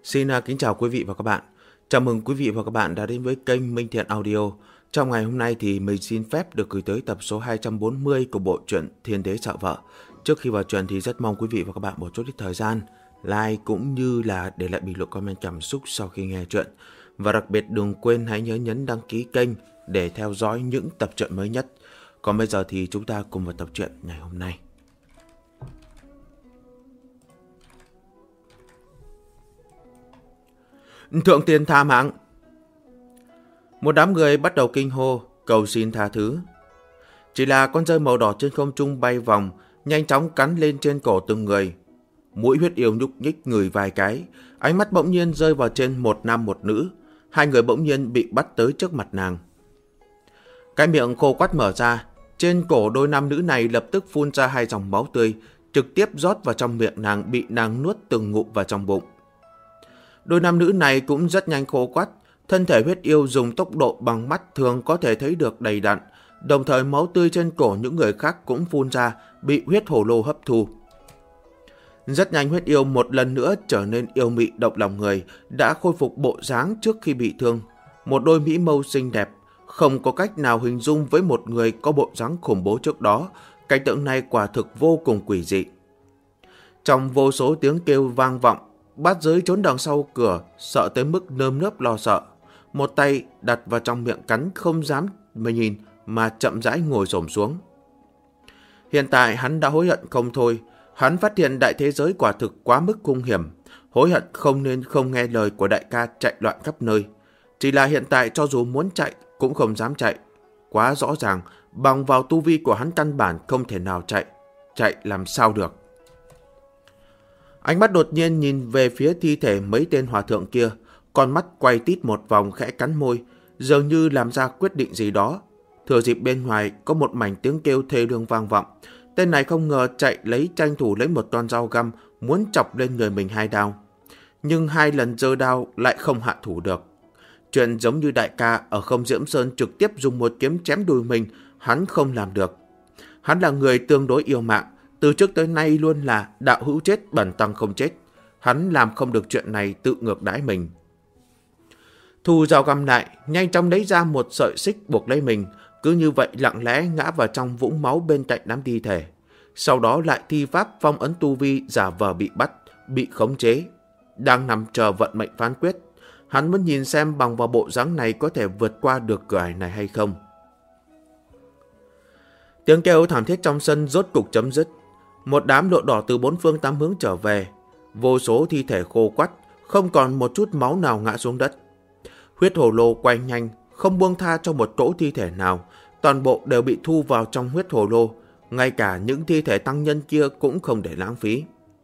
Xin kính chào quý vị và các bạn. Chào mừng quý vị và các bạn đã đến với kênh Minh Thiện Audio. Trong ngày hôm nay thì mình xin phép được gửi tới tập số 240 của bộ truyện Thiên Đế Sợ Vợ. Trước khi vào truyện thì rất mong quý vị và các bạn một chút ít thời gian like cũng như là để lại bình luận comment cảm xúc sau khi nghe truyện. Và đặc biệt đừng quên hãy nhớ nhấn đăng ký kênh để theo dõi những tập truyện mới nhất. Còn bây giờ thì chúng ta cùng vào tập truyện ngày hôm nay. Thượng tiên tha mạng. Một đám người bắt đầu kinh hô, cầu xin tha thứ. Chỉ là con rơi màu đỏ trên không trung bay vòng, nhanh chóng cắn lên trên cổ từng người. Mũi huyết yêu nhúc nhích người vài cái, ánh mắt bỗng nhiên rơi vào trên một nam một nữ. Hai người bỗng nhiên bị bắt tới trước mặt nàng. Cái miệng khô quắt mở ra, trên cổ đôi nam nữ này lập tức phun ra hai dòng máu tươi, trực tiếp rót vào trong miệng nàng, bị nàng nuốt từng ngụm vào trong bụng. Đôi nam nữ này cũng rất nhanh khô quắt, thân thể huyết yêu dùng tốc độ bằng mắt thường có thể thấy được đầy đặn, đồng thời máu tươi trên cổ những người khác cũng phun ra, bị huyết hổ lô hấp thu. Rất nhanh huyết yêu một lần nữa trở nên yêu mị động lòng người, đã khôi phục bộ dáng trước khi bị thương. Một đôi mỹ mâu xinh đẹp, không có cách nào hình dung với một người có bộ dáng khủng bố trước đó, cảnh tượng này quả thực vô cùng quỷ dị. Trong vô số tiếng kêu vang vọng, Bát Giới trốn đằng sau cửa, sợ tới mức nơm nớp lo sợ. Một tay đặt vào trong miệng cắn không dám mà nhìn, mà chậm rãi ngồi xổm xuống. Hiện tại hắn đã hối hận không thôi. Hắn phát hiện đại thế giới quả thực quá mức hung hiểm, hối hận không nên không nghe lời của đại ca chạy loạn khắp nơi. Chỉ là hiện tại cho dù muốn chạy cũng không dám chạy. Quá rõ ràng, bằng vào tu vi của hắn căn bản không thể nào chạy làm sao được. Ánh mắt đột nhiên nhìn về phía thi thể mấy tên hòa thượng kia, con mắt quay tít một vòng khẽ cắn môi, dường như làm ra quyết định gì đó. Thừa dịp bên ngoài có một mảnh tiếng kêu thê lương vang vọng, tên này không ngờ tranh thủ lấy một con dao găm muốn chọc lên người mình hai đao. Nhưng hai lần giơ đao lại không hạ thủ được. Chuyện giống như đại ca ở Không Diễm Sơn trực tiếp dùng một kiếm chém đùi mình, hắn không làm được. Hắn là người tương đối yêu mạng, từ trước tới nay luôn là đạo hữu chết bẩn tăng không chết. Hắn làm không được chuyện này tự ngược đãi mình. Thu dao găm lại, nhanh chóng lấy ra một sợi xích buộc lấy mình, cứ như vậy lặng lẽ ngã vào trong vũng máu bên cạnh đám thi thể. Sau đó lại thi pháp phong ấn tu vi, giả vờ bị bắt, bị khống chế. Đang nằm chờ vận mệnh phán quyết. Hắn muốn nhìn xem bằng vào bộ dáng này có thể vượt qua được cửa ải này hay không. Tiếng kêu thảm thiết trong sân rốt cục chấm dứt. Một đám lụa đỏ từ bốn phương tám hướng trở về. Vô số thi thể khô quắt, không còn một chút máu nào ngã xuống đất. Huyết hồ lô quay nhanh, không buông tha cho một cỗ thi thể nào. Toàn bộ đều bị thu vào trong huyết hồ lô. Ngay cả những thi thể tăng nhân kia cũng không để lãng phí.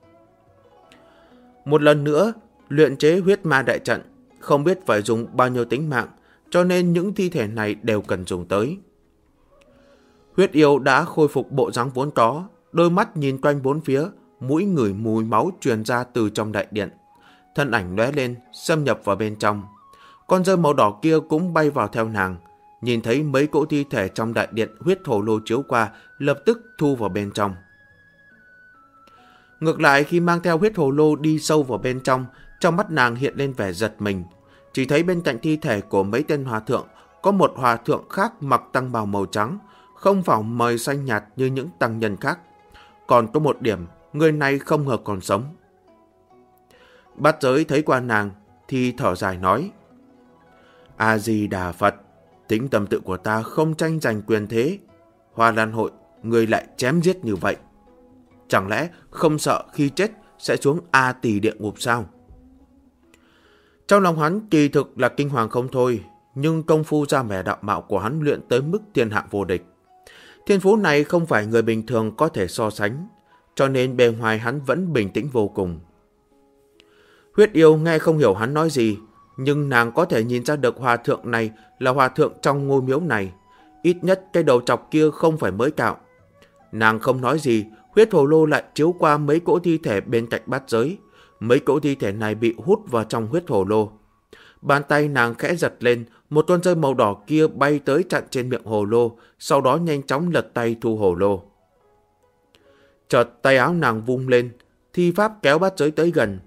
Một lần nữa, luyện chế huyết ma đại trận, không biết phải dùng bao nhiêu tính mạng, cho nên những thi thể này đều cần dùng tới. Huyết yêu đã khôi phục bộ dáng vốn có, đôi mắt nhìn quanh bốn phía, mũi ngửi mùi máu truyền ra từ trong đại điện. Thân ảnh lóe lên, xâm nhập vào bên trong. Con rơi màu đỏ kia cũng bay vào theo nàng. Nhìn thấy mấy cỗ thi thể trong đại điện huyết hồ lô chiếu qua, lập tức thu vào bên trong. Ngược lại khi mang theo huyết hồ lô đi sâu vào bên trong mắt nàng hiện lên vẻ giật mình. Chỉ thấy bên cạnh thi thể của mấy tên hòa thượng, có một hòa thượng khác mặc tăng bào màu trắng, không phải màu xanh nhạt như những tăng nhân khác. Còn có một điểm, người này không ngờ còn sống. Bát Giới thấy qua nàng thì thở dài nói: A-di-đà Phật, tính tâm tự của ta không tranh giành quyền thế. Hoa Lan hội, người lại chém giết như vậy. Chẳng lẽ không sợ khi chết sẽ xuống A Tỳ địa ngục sao? Trong lòng hắn kỳ thực là kinh hoàng không thôi, nhưng công phu ra vẻ đạo mạo của hắn luyện tới mức thiên hạ vô địch. Thiên phú này không phải người bình thường có thể so sánh, cho nên bề ngoài hắn vẫn bình tĩnh vô cùng. Huyết yêu nghe không hiểu hắn nói gì, nhưng nàng có thể nhìn ra được hòa thượng này là hòa thượng trong ngôi miếu này. Ít nhất cái đầu trọc kia không phải mới cạo. Nàng không nói gì, huyết hồ lô lại chiếu qua mấy cỗ thi thể bên cạnh Bát Giới. Mấy cỗ thi thể này bị hút vào trong huyết hồ lô. Bàn tay nàng khẽ giật lên, một con rơi màu đỏ kia bay tới chặn trên miệng hồ lô, sau đó nhanh chóng lật tay thu hồ lô. Chợt tay áo nàng vung lên, thi pháp kéo Bát Giới tới gần.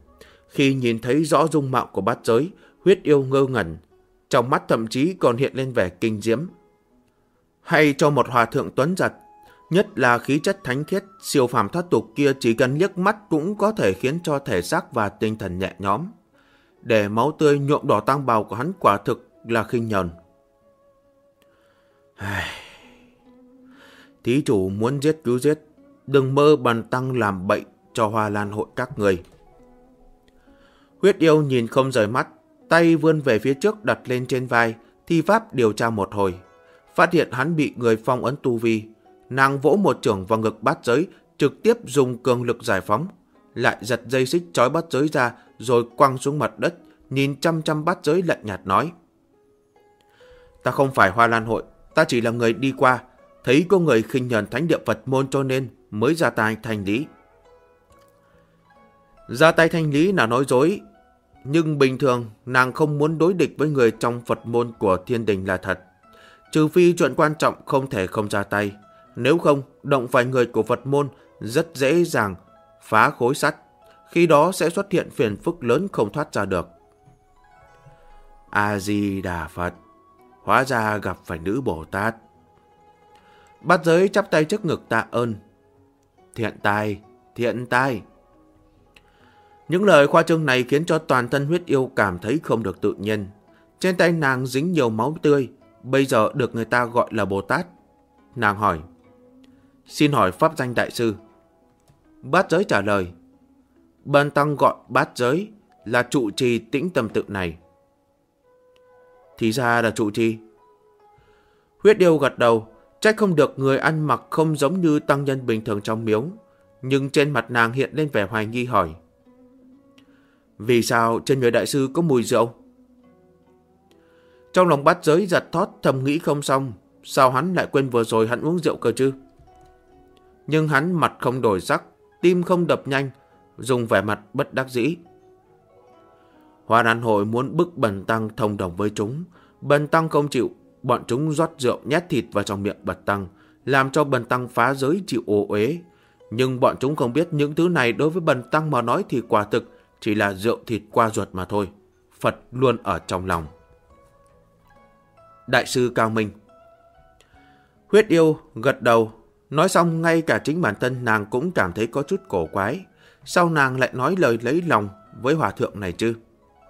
Khi nhìn thấy rõ dung mạo của bát giới, huyết yêu ngơ ngẩn, trong mắt thậm chí còn hiện lên vẻ kinh diễm. Hay cho một hòa thượng tuấn giật, nhất là khí chất thánh khiết, siêu phàm thoát tục kia, chỉ cần liếc mắt cũng có thể khiến cho thể xác và tinh thần nhẹ nhõm. Để máu tươi nhuộm đỏ tang bào của hắn quả thực là khinh nhờn. Thí chủ muốn giết cứ giết, đừng mơ bần tăng làm bậy cho Hoa Lan hội các người. Huyết yêu nhìn không rời mắt, tay vươn về phía trước đặt lên trên vai, thi pháp điều tra một hồi. Phát hiện hắn bị người phong ấn tu vi, nàng vỗ một chưởng vào ngực bát giới, trực tiếp dùng cường lực giải phóng, lại giật dây xích trói bát giới ra rồi quăng xuống mặt đất, nhìn chăm chăm bát giới lạnh nhạt nói: Ta không phải Hoa Lan hội, ta chỉ là người đi qua, thấy có người khinh nhờn thánh địa Phật môn cho nên mới ra tay thanh lý. Ra tay thanh lý là nói dối, nhưng bình thường nàng không muốn đối địch với người trong Phật môn của thiên đình là thật. Trừ phi chuyện quan trọng không thể không ra tay, nếu không động phải người của Phật môn rất dễ dàng phá khối sắt, khi đó sẽ xuất hiện phiền phức lớn không thoát ra được. A-di-đà Phật, hóa ra gặp phải nữ Bồ Tát. Bát giới chắp tay trước ngực tạ ơn. Thiện tai, thiện tai. Những lời khoa trương này khiến cho toàn thân huyết yêu cảm thấy không được tự nhiên. Trên tay nàng dính nhiều máu tươi, bây giờ được người ta gọi là Bồ Tát. Nàng hỏi: Xin hỏi pháp danh đại sư? Bát giới trả lời: Bần tăng gọi bát giới, là trụ trì Tĩnh Tâm tự này. Thì ra là trụ trì. Huyết yêu gật đầu, trách không được người ăn mặc không giống như tăng nhân bình thường trong miếu, nhưng trên mặt nàng hiện lên vẻ hoài nghi hỏi: Vì sao trên người đại sư có mùi rượu? Trong lòng bát giới giật thót, thầm nghĩ không xong, sao hắn lại quên vừa rồi hắn uống rượu cơ chứ? Nhưng hắn mặt không đổi sắc, tim không đập nhanh, dùng vẻ mặt bất đắc dĩ. Hoa Lan hội muốn bức bần tăng thông đồng với chúng, bần tăng không chịu, bọn chúng rót rượu nhét thịt vào trong miệng bần tăng, làm cho bần tăng phá giới chịu ô uế. Nhưng bọn chúng không biết những thứ này đối với bần tăng mà nói thì quả thực chỉ là rượu thịt qua ruột mà thôi. Phật luôn ở trong lòng. Đại sư cao minh. Huyết yêu gật đầu, nói xong ngay cả chính bản thân nàng cũng cảm thấy có chút cổ quái. Sao nàng lại nói lời lấy lòng với hòa thượng này chứ?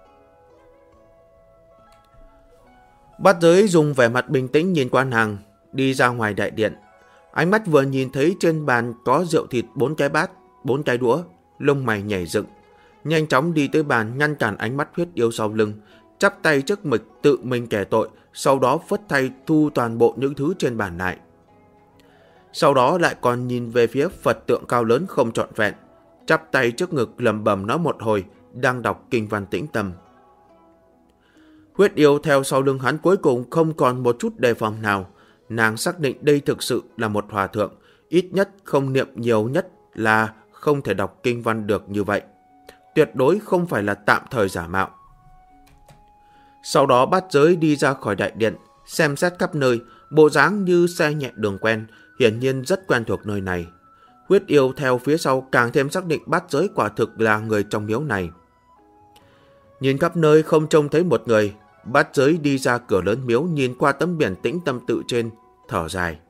Bát giới dùng vẻ mặt bình tĩnh nhìn qua nàng, đi ra ngoài đại điện. Ánh mắt vừa nhìn thấy trên bàn có rượu thịt 4 cái bát, 4 cái đũa, lông mày nhảy dựng, nhanh chóng đi tới bàn ngăn cản ánh mắt huyết yêu sau lưng, chắp tay trước ngực tự mình kẻ tội, sau đó phất tay thu toàn bộ những thứ trên bàn lại. Sau đó lại còn nhìn về phía Phật tượng cao lớn không trọn vẹn, chắp tay trước ngực lẩm bẩm nói một hồi, đang đọc kinh văn tĩnh tâm. Huyết yêu theo sau lưng hắn cuối cùng không còn một chút đề phòng nào. Nàng xác định đây thực sự là một hòa thượng, ít nhất không niệm nhiều nhất là không thể đọc kinh văn được như vậy. Tuyệt đối không phải là tạm thời giả mạo. Sau đó bát giới đi ra khỏi đại điện, xem xét khắp nơi, bộ dáng như xe nhẹ đường quen, hiển nhiên rất quen thuộc nơi này. Huyết yêu theo phía sau càng thêm xác định bát giới quả thực là người trong miếu này. Nhìn khắp nơi không trông thấy một người, bát giới đi ra cửa lớn miếu, nhìn qua tấm biển Tĩnh Tâm tự trên, thở dài.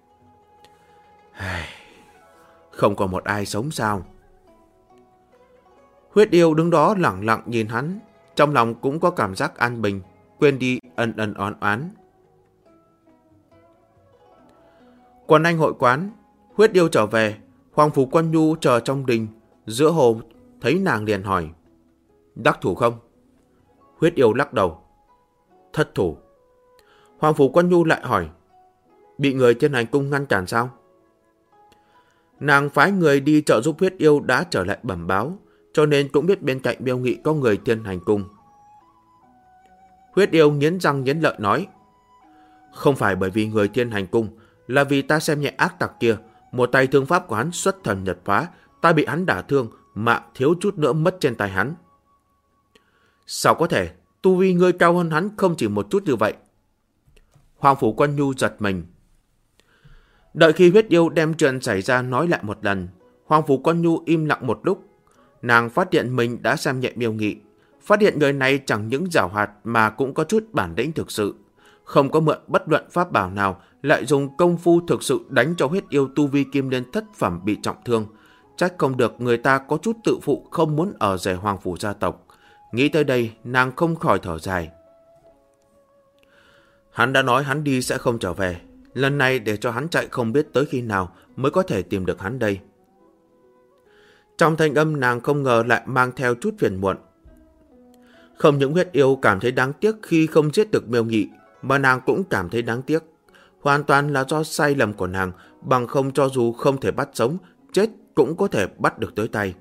Không có một ai sống sao? Huyết yêu đứng đó lặng lặng nhìn hắn, trong lòng cũng có cảm giác an bình, quên đi ân ân oán oán. Quần anh hội quán, huyết yêu trở về, Hoàng Phủ Quân Nhu chờ trong đình, giữa hồ thấy nàng liền hỏi: Đắc thủ không? Huyết yêu lắc đầu: Thất thủ. Hoàng Phủ Quân Nhu lại hỏi: Bị người trên hành cung ngăn cản sao? Nàng phái người đi trợ giúp huyết yêu đã trở lại bẩm báo, cho nên cũng biết bên cạnh Miêu Nghị có người thiên hành cung. Huyết yêu nghiến răng nghiến lợi nói: Không phải bởi vì người thiên hành cung, là vì ta xem nhẹ ác tặc kia, một tay thương pháp của hắn xuất thần nhập phá, ta bị hắn đả thương, mạng thiếu chút nữa mất trên tay hắn. Sao có thể? Tu vi ngươi cao hơn hắn không chỉ một chút như vậy. Hoàng Phủ Quân Nhu giật mình. Đợi khi huyết yêu đem chuyện xảy ra nói lại một lần, Hoàng Phủ Quân Nhu im lặng một lúc. Nàng phát hiện mình đã xem nhẹ Miêu Nghị, phát hiện người này chẳng những giảo hoạt mà cũng có chút bản lĩnh thực sự. Không có mượn bất luận pháp bảo nào, lại dùng công phu thực sự đánh cho huyết yêu tu vi kim liên thất phẩm bị trọng thương. Trách không được người ta có chút tự phụ không muốn ở rể hoàng phủ gia tộc. Nghĩ tới đây, nàng không khỏi thở dài. Hắn đã nói hắn đi sẽ không trở về. Lần này để cho hắn chạy không biết tới khi nào mới có thể tìm được hắn đây. Trong thanh âm nàng không ngờ lại mang theo chút phiền muộn. Không những huyết yêu cảm thấy đáng tiếc khi không giết được Miêu Nghị, mà nàng cũng cảm thấy đáng tiếc. Hoàn toàn là do sai lầm của nàng, bằng không cho dù không thể bắt sống, chết cũng có thể bắt được tới tay.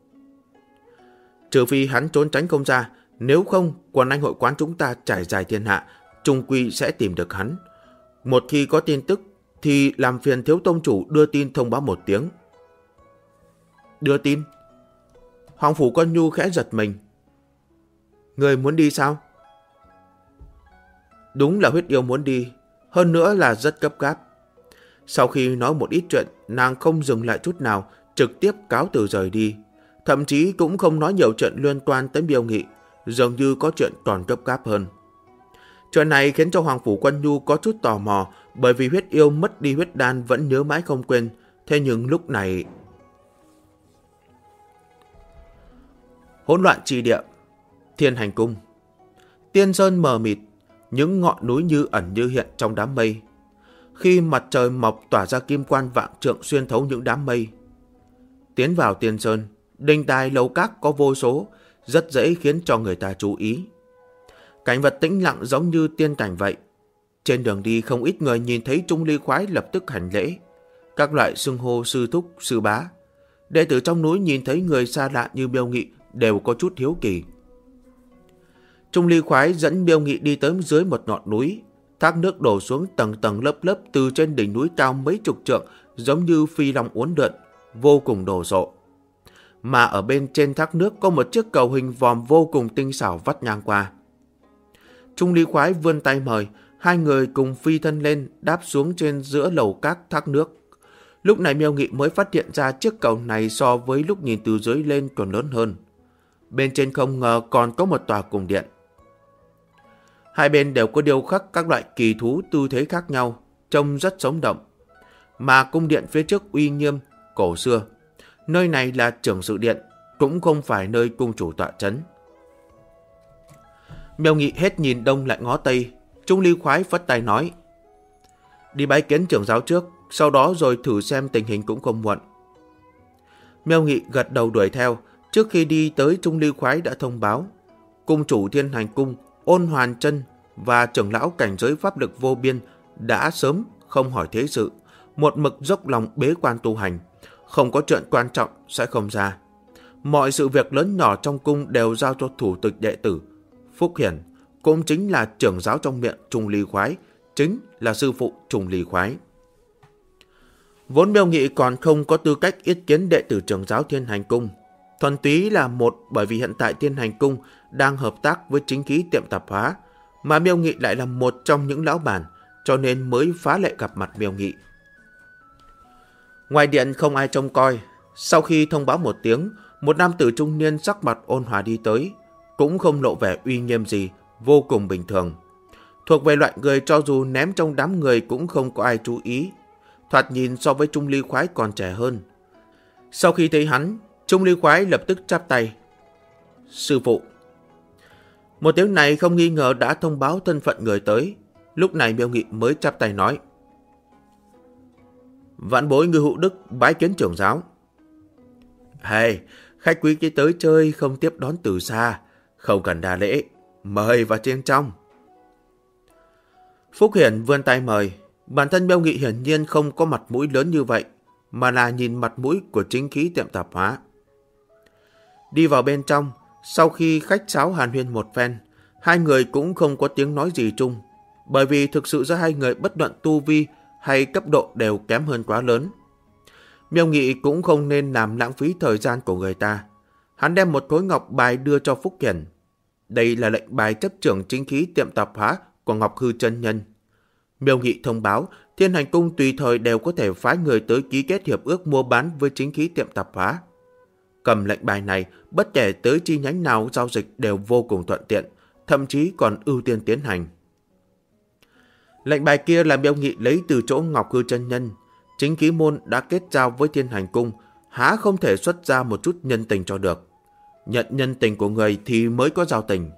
Trừ phi hắn trốn tránh không ra, nếu không, quần anh hội quán chúng ta trải dài thiên hạ, trung quy sẽ tìm được hắn. Một khi có tin tức, thì làm phiền thiếu tông chủ đưa tin thông báo một tiếng. Đưa tin? Hoàng phủ con nhu khẽ giật mình. Người muốn đi sao? Đúng là huyết yêu muốn đi, hơn nữa là rất gấp gáp. Sau khi nói một ít chuyện, nàng không dừng lại chút nào, trực tiếp cáo từ rời đi. Thậm chí cũng không nói nhiều chuyện liên quan tới Miêu Nghị, dường như có chuyện còn gấp gáp hơn. Chuyện này khiến cho Hoàng phủ Quân Nhu có chút tò mò, bởi vì huyết yêu mất đi huyết đan vẫn nhớ mãi không quên. Thế nhưng lúc này... Hỗn loạn tri địa, Thiên Hành Cung. Tiên sơn mờ mịt, những ngọn núi như ẩn như hiện trong đám mây. Khi mặt trời mọc tỏa ra kim quan vạn trượng xuyên thấu những đám mây. Tiến vào tiên sơn, đình đài lầu các có vô số, rất dễ khiến cho người ta chú ý. Cảnh vật tĩnh lặng giống như tiên cảnh vậy. Trên đường đi không ít người nhìn thấy Trung Ly Khoái lập tức hành lễ. Các loại xưng hô sư thúc, sư bá. Đệ tử trong núi nhìn thấy người xa lạ như Miêu Nghị đều có chút hiếu kỳ. Trung Ly Khoái dẫn Miêu Nghị đi tới dưới một ngọn núi. Thác nước đổ xuống tầng tầng lớp lớp từ trên đỉnh núi cao mấy chục trượng, giống như phi long uốn lượn, vô cùng đồ sộ. Mà ở bên trên thác nước có một chiếc cầu hình vòm vô cùng tinh xảo vắt ngang qua. Trung Ly Khoái vươn tay mời, hai người cùng phi thân lên, đáp xuống trên giữa lầu các thác nước. Lúc này Miêu Nghị mới phát hiện ra chiếc cầu này so với lúc nhìn từ dưới lên còn lớn hơn. Bên trên không ngờ còn có một tòa cung điện. Hai bên đều có điêu khắc các loại kỳ thú tư thế khác nhau, trông rất sống động. Mà cung điện phía trước uy nghiêm, cổ xưa. Nơi này là trưởng sự điện, cũng không phải nơi cung chủ tọa trấn. Miêu Nghị hết nhìn đông lại ngó tây. Trung Ly Khoái phất tay nói: đi bái kiến trưởng giáo trước, sau đó rồi thử xem tình hình cũng không muộn. Miêu Nghị gật đầu đuổi theo. Trước khi đi tới, Trung Ly Khoái đã thông báo cung chủ Thiên Hành Cung Ôn Hoàn Chân và trưởng lão cảnh giới pháp lực vô biên đã sớm không hỏi thế sự, một mực dốc lòng bế quan tu hành, không có chuyện quan trọng sẽ không ra. Mọi sự việc lớn nhỏ trong cung đều giao cho thủ tịch đệ tử Phúc Hiển, cũng chính là trưởng giáo trong miệng Trung Ly Khoái, chính là sư phụ Trung Ly Khoái. Vốn Miêu Nghị còn không có tư cách ý kiến đệ tử trưởng giáo Thiên Hành Cung, thuần túy là bởi vì hiện tại Thiên Hành Cung đang hợp tác với chính khí tiệm tạp hóa, mà Miêu Nghị lại là một trong những lão bản, cho nên mới phá lệ gặp mặt Miêu Nghị. Ngoài điện không ai trông coi. Sau khi thông báo một tiếng, một nam tử trung niên sắc mặt ôn hòa đi tới, cũng không lộ vẻ uy nghiêm gì, vô cùng bình thường. Thuộc về loại người cho dù ném trong đám người cũng không có ai chú ý. Thoạt nhìn so với Trung Ly Khoái còn trẻ hơn. Sau khi thấy hắn, Trung Ly Khoái lập tức chắp tay: sư phụ. Một tiếng này không nghi ngờ đã thông báo thân phận người tới. Lúc này Miêu Nghị mới chắp tay nói: vãn bối Ngư Hữu Đức bái kiến trưởng giáo. Hey, khách quý kia tới chơi không tiếp đón từ xa, không cần đa lễ, mời vào trên trong. Phúc Hiển vươn tay mời. Bản thân Miêu Nghị hiển nhiên không có mặt mũi lớn như vậy, mà là nhìn mặt mũi của chính khí tiệm tạp hóa. Đi vào bên trong, sau khi khách sáo hàn huyên một phen, hai người cũng không có tiếng nói gì chung, bởi vì thực sự giữa hai người bất luận tu vi hay cấp độ đều kém hơn quá lớn. Miêu Nghị cũng không nên làm lãng phí thời gian của người ta. Hắn đem một khối ngọc bài đưa cho Phúc Hiển. Đây là lệnh bài chấp trưởng chính khí tiệm tạp hóa của Ngọc Hư chân nhân. Miêu Nghị thông báo Thiên Hành Cung tùy thời đều có thể phái người tới ký kết hiệp ước mua bán với chính khí tiệm tạp hóa. cầm lệnh bài này, bất kể tới chi nhánh nào giao dịch đều vô cùng thuận tiện, thậm chí còn ưu tiên tiến hành. Lệnh bài kia là Miêu Nghị lấy từ chỗ Ngọc Hư chân nhân, chính Ký Môn đã kết giao với Thiên Hành Cung, há không thể xuất ra một chút nhân tình cho được. Nhận nhân tình của người thì mới có giao tình.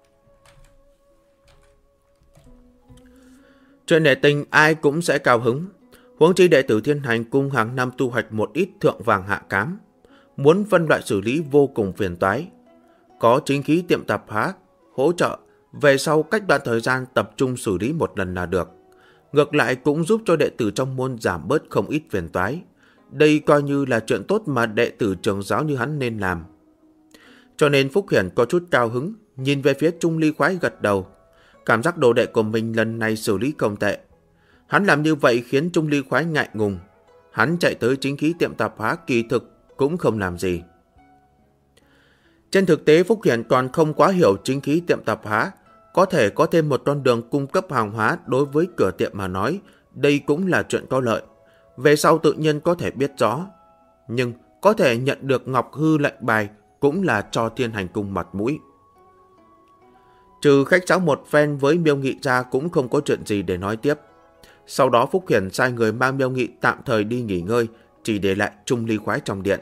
Chuyện nể tình ai cũng sẽ cao hứng, huống chi đệ tử Thiên Hành Cung hàng năm thu hoạch một ít thượng vàng hạ cám, muốn phân loại xử lý vô cùng phiền toái. Có chính khí tiệm tạp hóa hỗ trợ, về sau cách đoạn thời gian tập trung xử lý một lần là được. Ngược lại cũng giúp cho đệ tử trong môn giảm bớt không ít phiền toái. Đây coi như là chuyện tốt mà đệ tử trưởng giáo như hắn nên làm. Cho nên Phúc Hiển có chút cao hứng, nhìn về phía Trung Ly khoái gật đầu. Cảm giác đồ đệ của mình lần này xử lý không tệ. Hắn làm như vậy khiến Trung Ly khoái ngại ngùng. Hắn chạy tới chính khí tiệm tạp hóa kỳ thực cũng không làm gì. Trên thực tế Phúc Hiển còn không quá hiểu chính khí tiệm tạp hóa. Có thể có thêm một con đường cung cấp hàng hóa đối với cửa tiệm mà nói, đây cũng là chuyện có lợi. Về sau tự nhiên có thể biết rõ. Nhưng có thể nhận được Ngọc Hư lệnh bài cũng là cho Thiên Hành Cung mặt mũi. Trừ khách sáo một phen với Miêu Nghị ra cũng không có chuyện gì để nói tiếp. Sau đó Phúc Hiển sai người mang Miêu Nghị tạm thời đi nghỉ ngơi, chỉ để lại Trung Ly khoái trong điện.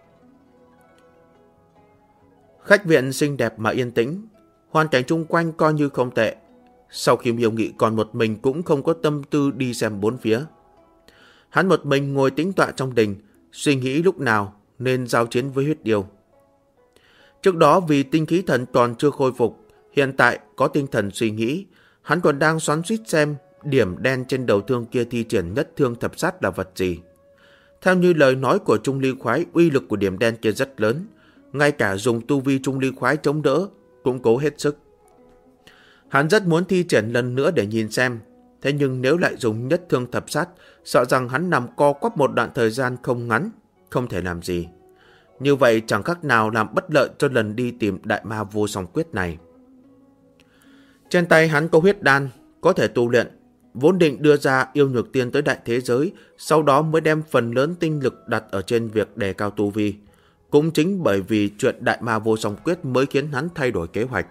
Khách viện xinh đẹp mà yên tĩnh, hoàn cảnh chung quanh coi như không tệ. Sau khi Miêu Nghị còn một mình cũng không có tâm tư đi xem bốn phía. Hắn một mình ngồi tĩnh tọa trong đình, suy nghĩ lúc nào nên giao chiến với huyết điêu. Trước đó vì tinh khí thần còn chưa khôi phục, hiện tại có tinh thần suy nghĩ, hắn còn đang xoắn xuýt xem điểm đen trên đầu thương kia thi triển nhất thương thập sát là vật gì. Theo như lời nói của Trung Ly khoái, uy lực của điểm đen kia rất lớn, ngay cả dùng tu vi Trung Ly khoái chống đỡ cũng cố hết sức. Hắn rất muốn thi triển lần nữa để nhìn xem, thế nhưng nếu lại dùng nhất thương thập sát, sợ rằng hắn nằm co quắp một đoạn thời gian không ngắn, không thể làm gì. Như vậy chẳng khác nào làm bất lợi cho lần đi tìm đại ma vô song quyết này. Trên tay hắn có huyết đan, có thể tu luyện, vốn định đưa ra yêu nhược tiên tới đại thế giới, sau đó mới đem phần lớn tinh lực đặt ở trên việc đề cao tu vi. Cũng chính bởi vì chuyện đại ma vô song quyết mới khiến hắn thay đổi kế hoạch.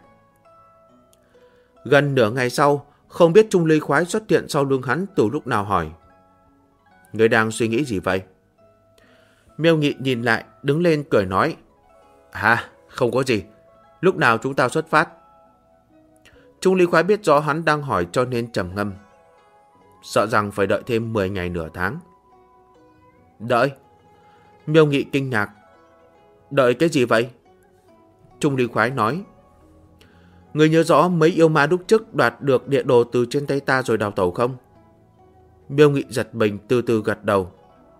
Gần nửa ngày sau, không biết Trung Ly khoái xuất hiện sau lưng hắn từ lúc nào hỏi: Người đang suy nghĩ gì vậy? Miêu Nghị nhìn lại, đứng lên cười nói: không có gì. Lúc nào chúng ta xuất phát? Trung Ly khoái biết rõ hắn đang hỏi cho nên trầm ngâm. Sợ rằng phải đợi thêm 10 ngày nửa tháng. Đợi? Miêu Nghị kinh ngạc. Đợi cái gì vậy? Trung Ly khoái nói: Người nhớ rõ mấy yêu ma lúc trước đoạt được địa đồ từ trên tay ta rồi đào tẩu không? Miêu Nghị giật mình từ từ gật đầu.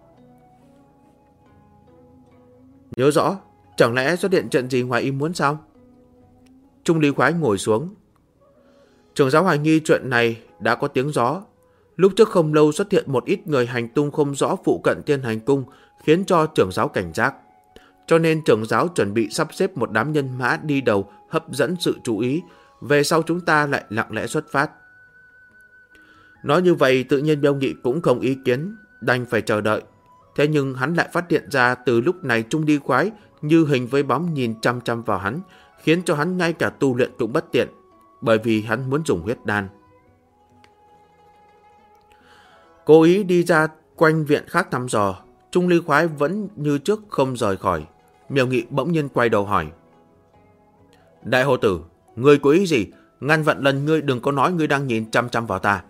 Nhớ rõ, chẳng lẽ xuất hiện chuyện gì ngoài ý muốn sao? Trung Ly khoái ngồi xuống. Trưởng giáo hoài nghi chuyện này đã có tiếng gió. Lúc trước không lâu xuất hiện một ít người hành tung không rõ phụ cận Thiên Hành Cung, khiến cho trưởng giáo cảnh giác. Cho nên trưởng giáo chuẩn bị sắp xếp một đám nhân mã đi đầu hấp dẫn sự chú ý. Về sau chúng ta lại lặng lẽ xuất phát. Nói như vậy tự nhiên Miêu Nghị cũng không ý kiến, đành phải chờ đợi. Thế nhưng hắn lại phát hiện ra từ lúc này Trung Ly khoái như hình với bóng nhìn chăm chăm vào hắn, khiến cho hắn ngay cả tu luyện cũng bất tiện, bởi vì hắn muốn dùng huyết đan. Cố ý đi ra quanh viện khác thăm dò, Trung Ly khoái vẫn như trước không rời khỏi. Miêu Nghị bỗng nhiên quay đầu hỏi: Đại hồ tử, ngươi có ý gì? Ngàn vạn lần ngươi đừng có nói ngươi đang nhìn chăm chăm vào ta.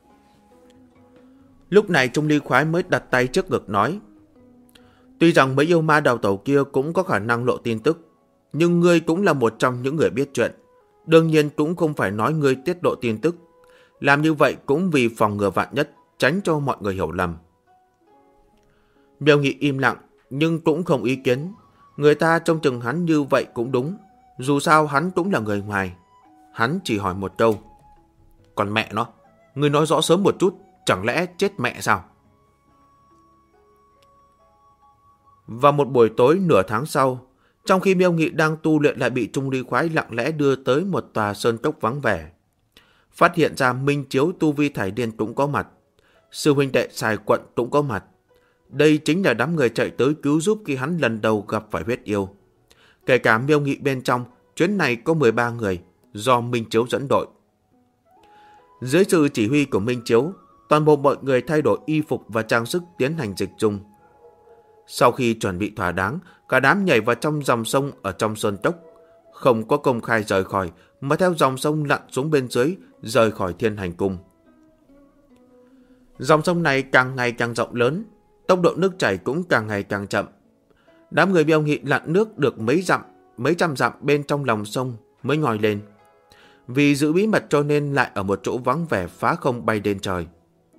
Lúc này Trung Ly khoái mới đặt tay trước ngực nói: Tuy rằng mấy yêu ma đào tẩu kia cũng có khả năng lộ tin tức, nhưng ngươi cũng là một trong những người biết chuyện. Đương nhiên cũng không phải nói ngươi tiết lộ tin tức. Làm như vậy cũng vì phòng ngừa vạn nhất, tránh cho mọi người hiểu lầm. Miêu Nghị im lặng, nhưng cũng không ý kiến. Người ta trông chừng hắn như vậy cũng đúng. Dù sao hắn cũng là người ngoài. Hắn chỉ hỏi một câu: Còn mẹ nó, ngươi nói rõ sớm một chút, chẳng lẽ chết mẹ sao? Vào một buổi tối nửa tháng sau, trong khi Miêu Nghị đang tu luyện lại bị Trung Ly khoái lặng lẽ đưa tới một tòa sơn cốc vắng vẻ. Phát hiện ra Minh Chiếu tu vi thải điên cũng có mặt. Sư huynh đệ Sài Quận cũng có mặt. Đây chính là đám người chạy tới cứu giúp khi hắn lần đầu gặp phải huyết yêu. Kể cả Miêu Nghị bên trong, chuyến này có 13 người, do Minh Chiếu dẫn đội. Dưới sự chỉ huy của Minh Chiếu, toàn bộ mọi người thay đổi y phục và trang sức tiến hành dịch dung. Sau khi chuẩn bị thỏa đáng, cả đám nhảy vào trong dòng sông ở trong sơn cốc, không có công khai rời khỏi, mà theo dòng sông lặn xuống bên dưới, rời khỏi Thiên Hành Cung. Dòng sông này càng ngày càng rộng lớn, tốc độ nước chảy cũng càng ngày càng chậm. Đám người Miêu Nghị lặn nước được mấy trăm dặm bên trong lòng sông mới ngoi lên. Vì giữ bí mật cho nên lại ở một chỗ vắng vẻ phá không bay lên trời.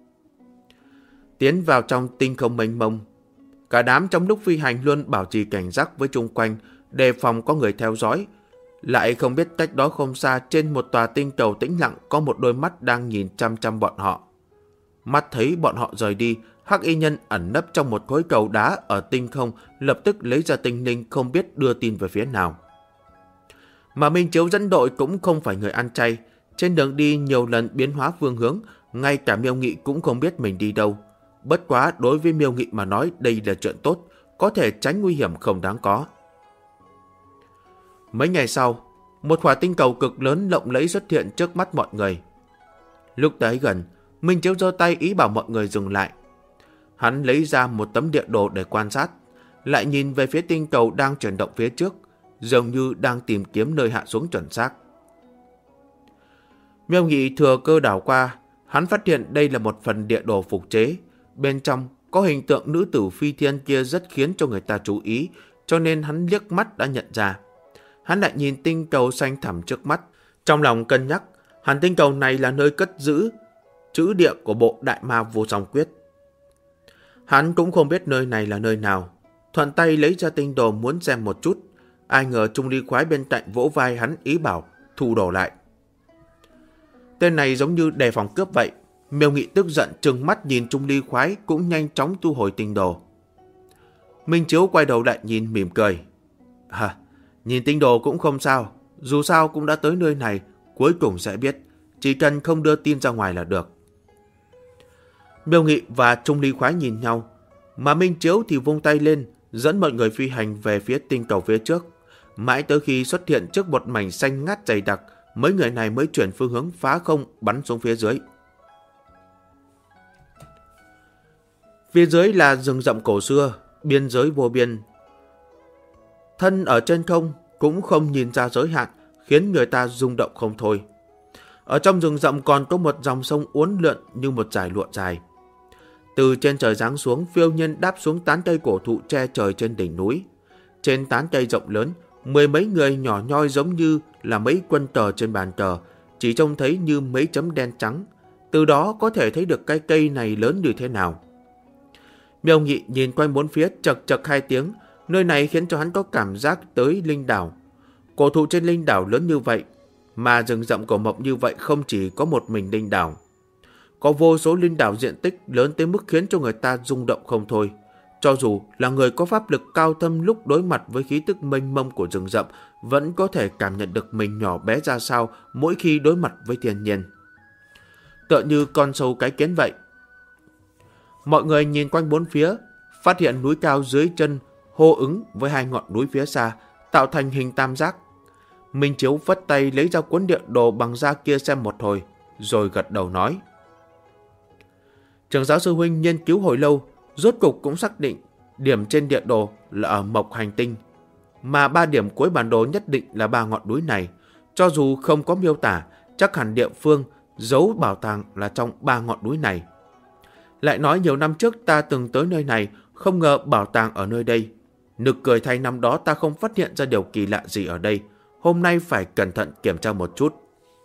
Tiến vào trong tinh không mênh mông, cả đám trong lúc phi hành luôn bảo trì cảnh giác với chung quanh, đề phòng có người theo dõi. Lại không biết cách đó không xa trên một tòa tinh cầu tĩnh lặng có một đôi mắt đang nhìn chăm chăm bọn họ. Mắt thấy bọn họ rời đi, Hắc Y Nhân ẩn nấp trong một khối cầu đá ở tinh không, lập tức lấy ra tinh linh không biết đưa tin về phía nào. Mà Minh Chiếu dẫn đội cũng không phải người ăn chay, trên đường đi nhiều lần biến hóa phương hướng, ngay cả Miêu Nghị cũng không biết mình đi đâu. Bất quá đối với Miêu Nghị mà nói đây là chuyện tốt, có thể tránh nguy hiểm không đáng có. Mấy ngày sau, một quả tinh cầu cực lớn lộng lẫy xuất hiện trước mắt mọi người. Lúc tới gần, Minh Chiếu giơ tay ý bảo mọi người dừng lại. Hắn lấy ra một tấm địa đồ để quan sát, lại nhìn về phía tinh cầu đang chuyển động phía trước, dường như đang tìm kiếm nơi hạ xuống chuẩn xác. Miêu Nghị thừa cơ đảo qua, hắn phát hiện đây là một phần địa đồ phục chế. Bên trong có hình tượng nữ tử phi thiên kia rất khiến cho người ta chú ý, cho nên hắn liếc mắt đã nhận ra. Hắn lại nhìn tinh cầu xanh thẳm trước mắt, trong lòng cân nhắc, hẳn tinh cầu này là nơi cất giữ trữ địa của bộ Đại Ma Vô Song Quyết. Hắn cũng không biết nơi này là nơi nào, thuận tay lấy ra tinh đồ muốn xem một chút. Ai ngờ Trung Ly Khoái bên cạnh vỗ vai hắn ý bảo thu đồ lại. Tên này giống như đề phòng cướp vậy. Miêu Nghị tức giận trừng mắt nhìn Trung Ly Khoái cũng nhanh chóng thu hồi tinh đồ. Minh Chiếu quay đầu lại nhìn mỉm cười. Nhìn tinh đồ cũng không sao, dù sao cũng đã tới nơi này, cuối cùng sẽ biết, chỉ cần không đưa tin ra ngoài là được. Miêu Nghị và Trung Ly Khoái nhìn nhau, mà Minh Chiếu thì vung tay lên, dẫn mọi người phi hành về phía tinh cầu phía trước. Mãi tới khi xuất hiện trước một mảnh xanh ngát dày đặc, mấy người này mới chuyển phương hướng phá không bắn xuống phía dưới. Phía dưới là rừng rậm cổ xưa, biên giới vô biên. Thân ở trên không cũng không nhìn ra giới hạn, khiến người ta rung động không thôi. Ở trong rừng rậm còn có một dòng sông uốn lượn như một dải lụa dài. Từ trên trời giáng xuống, phiêu nhiên đáp xuống tán cây cổ thụ che trời trên đỉnh núi. Trên tán cây rộng lớn, mười mấy người nhỏ nhoi giống như là mấy quân cờ trên bàn cờ, chỉ trông thấy như mấy chấm đen trắng. Từ đó có thể thấy được cái cây này lớn như thế nào. Miêu Nghị nhìn quanh bốn phía chật chật hai tiếng, nơi này khiến cho hắn có cảm giác tới linh đảo. Cổ thụ trên linh đảo lớn như vậy, mà rừng rậm cổ mộc như vậy không chỉ có một mình linh đảo. Có vô số linh đảo diện tích lớn tới mức khiến cho người ta rung động không thôi. Cho dù là người có pháp lực cao thâm lúc đối mặt với khí tức mênh mông của rừng rậm, vẫn có thể cảm nhận được mình nhỏ bé ra sao mỗi khi đối mặt với thiên nhiên. Tựa như con sâu cái kiến vậy. Mọi người nhìn quanh bốn phía, phát hiện núi cao dưới chân hô ứng với hai ngọn núi phía xa, tạo thành hình tam giác. Minh Chiếu vất tay lấy ra cuốn địa đồ bằng da kia xem một hồi, rồi gật đầu nói. Trưởng giáo sư huynh nghiên cứu hồi lâu, rốt cục cũng xác định điểm trên địa đồ là ở Mộc Hành Tinh, mà 3 điểm cuối bản đồ nhất định là 3 ngọn núi này. Cho dù không có miêu tả, chắc hẳn địa phương giấu bảo tàng là trong 3 ngọn núi này. Lại nói nhiều năm trước ta từng tới nơi này, không ngờ bảo tàng ở nơi đây. Nực cười thay, năm đó ta không phát hiện ra điều kỳ lạ gì ở đây. Hôm nay phải cẩn thận kiểm tra một chút.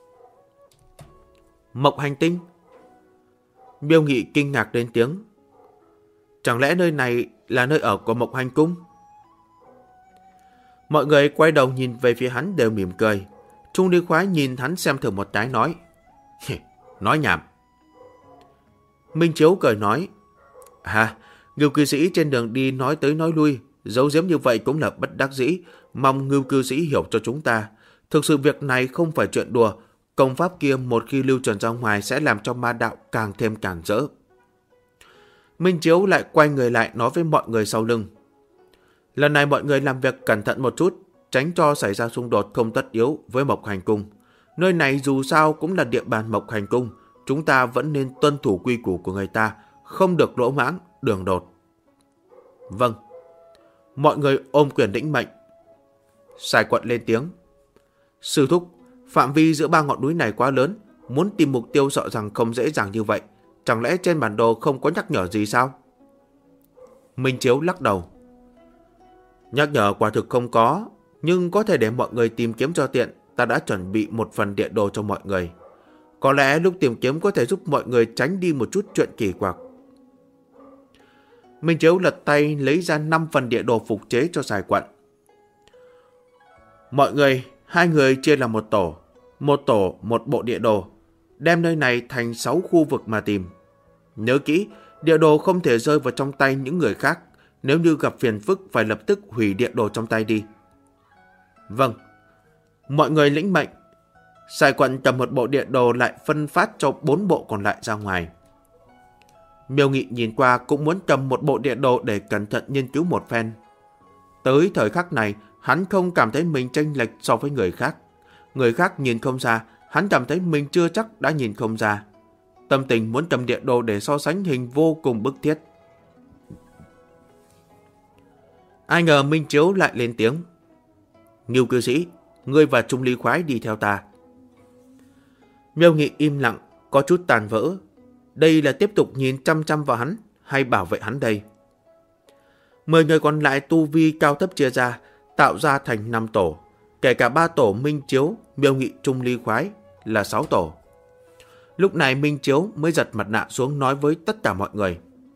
Mộc Hành Tinh? Miêu Nghị kinh ngạc lên tiếng. Chẳng lẽ nơi này là nơi ở của Mộc Hành Cung? Mọi người quay đầu nhìn về phía hắn đều mỉm cười. Trung Ly Khoái nhìn hắn xem thử một cái nói. Nói nhảm. Minh Chiếu cười nói. Ngưu cư sĩ trên đường đi nói tới nói lui, giấu giếm như vậy cũng là bất đắc dĩ. Mong Ngưu cư sĩ hiểu cho chúng ta. Thực sự việc này không phải chuyện đùa. Công pháp kia một khi lưu truyền ra ngoài sẽ làm cho ma đạo càng thêm cản rỡ. Minh Chiếu lại quay người lại nói với mọi người sau lưng. Lần này mọi người làm việc cẩn thận một chút, tránh cho xảy ra xung đột không tất yếu với Mộc Hành Cung. Nơi này dù sao cũng là địa bàn Mộc Hành Cung, chúng ta vẫn nên tuân thủ quy củ của người ta, không được lỗ mãng, đường đột. Vâng. Mọi người ôm quyền lĩnh mệnh. Sài Quận lên tiếng. Sư thúc, phạm vi giữa 3 ngọn núi này quá lớn, muốn tìm mục tiêu sợ rằng không dễ dàng như vậy. Chẳng lẽ trên bản đồ không có nhắc nhở gì sao? Minh Chiếu lắc đầu. Nhắc nhở quả thực không có, nhưng có thể để mọi người tìm kiếm cho tiện. Ta đã chuẩn bị một phần địa đồ cho mọi người. Có lẽ lúc tìm kiếm có thể giúp mọi người tránh đi một chút chuyện kỳ quặc. Minh Chiếu lật tay lấy ra 5 phần địa đồ phục chế cho Sài Quận. Mọi người, 2 người chia làm một tổ, một bộ địa đồ, đem nơi này thành 6 khu vực mà tìm. Nhớ kỹ, địa đồ không thể rơi vào trong tay những người khác, nếu như gặp phiền phức phải lập tức hủy địa đồ trong tay đi. Vâng. Mọi người lĩnh mệnh. Sài Quận cầm một bộ địa đồ lại phân phát cho 4 bộ còn lại ra ngoài. Miêu Nghị nhìn qua cũng muốn cầm một bộ địa đồ để cẩn thận nghiên cứu một phen. Tới thời khắc này, hắn không cảm thấy mình chênh lệch so với người khác. Người khác nhìn không ra, hắn cảm thấy mình chưa chắc đã nhìn không ra. Tâm tình muốn cầm địa đồ để so sánh hình vô cùng bức thiết. Ai ngờ Minh Chiếu lại lên tiếng. Ngưu cư sĩ, ngươi và Trung Ly Khoái đi theo ta. Miêu Nghị im lặng, có chút tàn vỡ. Đây là tiếp tục nhìn chăm chăm vào hắn hay bảo vệ hắn đây? 10 người còn lại tu vi cao thấp chia ra, tạo ra thành 5 tổ. Kể cả 3 tổ Minh Chiếu, Miêu Nghị, Trung Ly Khoái là 6 tổ. Lúc này Minh Chiếu mới giật mặt nạ xuống nói với tất cả mọi người.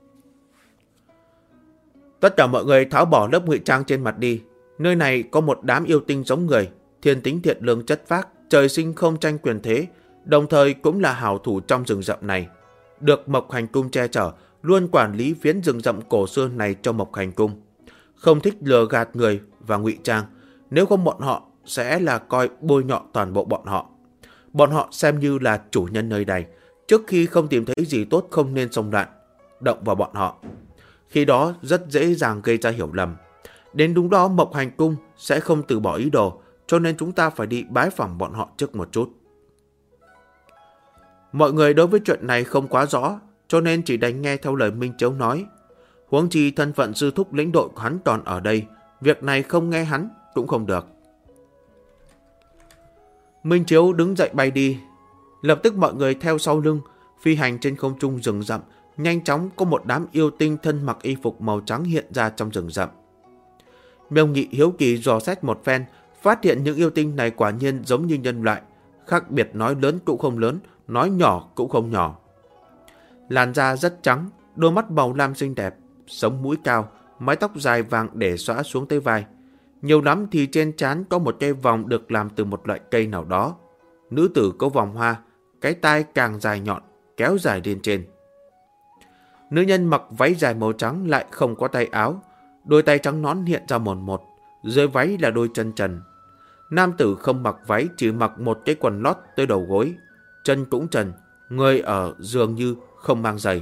Tất cả mọi người tháo bỏ lớp ngụy trang trên mặt đi. Nơi này có một đám yêu tinh giống người, thiên tính thiện lương chất phác, trời sinh không tranh quyền thế, đồng thời cũng là hảo thủ trong rừng rậm này. Được Mộc Hành Cung che chở, luôn quản lý phiến rừng rậm cổ xưa này cho Mộc Hành Cung. Không thích lừa gạt người và ngụy trang, nếu không bọn họ sẽ là coi bôi nhọ toàn bộ bọn họ. Bọn họ xem như là chủ nhân nơi này, trước khi không tìm thấy gì tốt không nên xông loạn, động vào bọn họ. Khi đó rất dễ dàng gây ra hiểu lầm. Đến đúng đó Mộc Hành Cung sẽ không từ bỏ ý đồ, cho nên chúng ta phải đi bái phỏng bọn họ trước một chút. Mọi người đối với chuyện này không quá rõ, cho nên chỉ đành nghe theo lời Minh Chiếu nói. Huống chi thân phận sư thúc lĩnh đội của hắn còn ở đây, việc này không nghe hắn cũng không được. Minh Chiếu đứng dậy bay đi. Lập tức mọi người theo sau lưng, phi hành trên không trung rừng rậm. Nhanh chóng có một đám yêu tinh thân mặc y phục màu trắng hiện ra trong rừng rậm. Miêu Nghị hiếu kỳ dò xét một phen, phát hiện những yêu tinh này quả nhiên giống như nhân loại, khác biệt nói lớn cũng không lớn, nói nhỏ cũng không nhỏ. Làn da rất trắng, đôi mắt màu lam xinh đẹp, sống mũi cao, mái tóc dài vàng để xõa xuống tới vai. Nhiều lắm thì trên trán có một cây vòng được làm từ một loại cây nào đó. Nữ tử có vòng hoa, cái tai càng dài nhọn, kéo dài lên trên. Nữ nhân mặc váy dài màu trắng lại không có tay áo, đôi tay trắng nõn hiện ra một, dưới váy là đôi chân trần. Nam tử không mặc váy, chỉ mặc một cái quần lót tới đầu gối, chân cũng trần, người ở dường như không mang giày.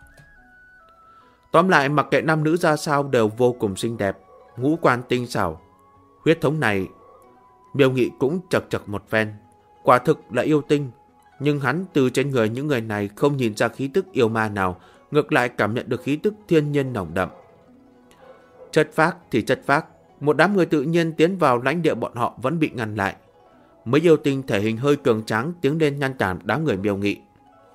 Tóm lại mặc kệ nam nữ ra sao đều vô cùng xinh đẹp, ngũ quan tinh xảo. Huyết thống này, Miêu Nghị cũng chật chật một phen, quả thực là yêu tinh, nhưng hắn từ trên người những người này không nhìn ra khí tức yêu ma nào, ngược lại cảm nhận được khí tức thiên nhiên nồng đậm. Chất phác thì chất phác, một đám người tự nhiên tiến vào lãnh địa bọn họ vẫn bị ngăn lại. Mấy yêu tinh thể hình hơi cường tráng tiến lên ngăn cản đám người Miêu Nghị.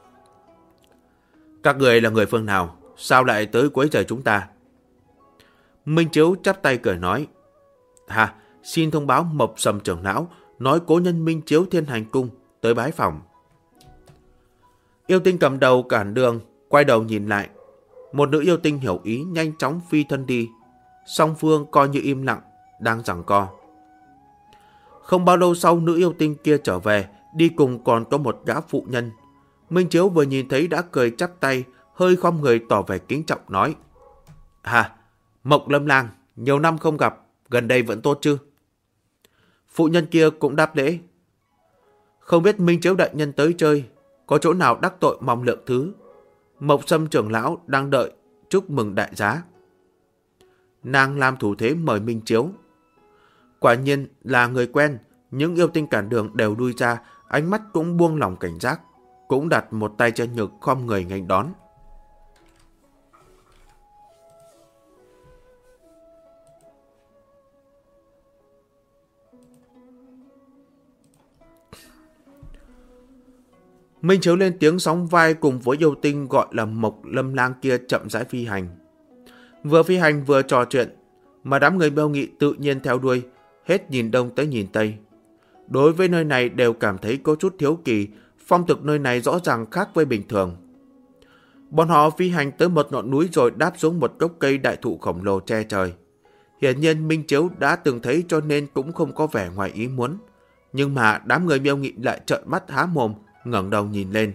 Các người là người phương nào? Sao lại tới quấy rầy chúng ta? Minh Chiếu chắp tay cười nói. Xin thông báo Mộc Sầm trưởng lão, nói cố nhân Minh Chiếu Thiên Hành Cung tới bái phỏng. Yêu tinh cầm đầu cản đường, quay đầu nhìn lại. Một nữ yêu tinh hiểu ý nhanh chóng phi thân đi. Song phương coi như im lặng, đang giằng co. Không bao lâu sau nữ yêu tinh kia trở về, đi cùng còn có một gã phụ nhân. Minh Chiếu vừa nhìn thấy đã cười chắp tay, hơi khom người tỏ vẻ kính trọng nói. Mộc Lâm Lang, nhiều năm không gặp, gần đây vẫn tốt chứ? Phụ nhân kia cũng đáp lễ. Không biết Minh Chiếu đại nhân tới chơi, có chỗ nào đắc tội mong lượng thứ. Mộc Sâm trưởng lão đang đợi chúc mừng đại giá. Nàng làm thủ thế mời Minh Chiếu. Quả nhiên là người quen, những yêu tinh cản đường đều lui ra, ánh mắt cũng buông lỏng cảnh giác, cũng đặt một tay trên ngực khom người nghênh đón. Minh Chiếu lên tiếng sóng vai cùng với yêu tinh gọi là Mộc Lâm Lang kia chậm rãi phi hành. Vừa phi hành vừa trò chuyện, mà đám người Miêu Nghị tự nhiên theo đuôi, hết nhìn đông tới nhìn tây. Đối với nơi này đều cảm thấy có chút thiếu kỳ, phong tục nơi này rõ ràng khác với bình thường. Bọn họ phi hành tới một ngọn núi rồi đáp xuống một gốc cây đại thụ khổng lồ che trời. Hiển nhiên Minh Chiếu đã từng thấy cho nên cũng không có vẻ ngoài ý muốn. Nhưng mà đám người Miêu Nghị lại trợn mắt há mồm, ngẩng đầu nhìn lên.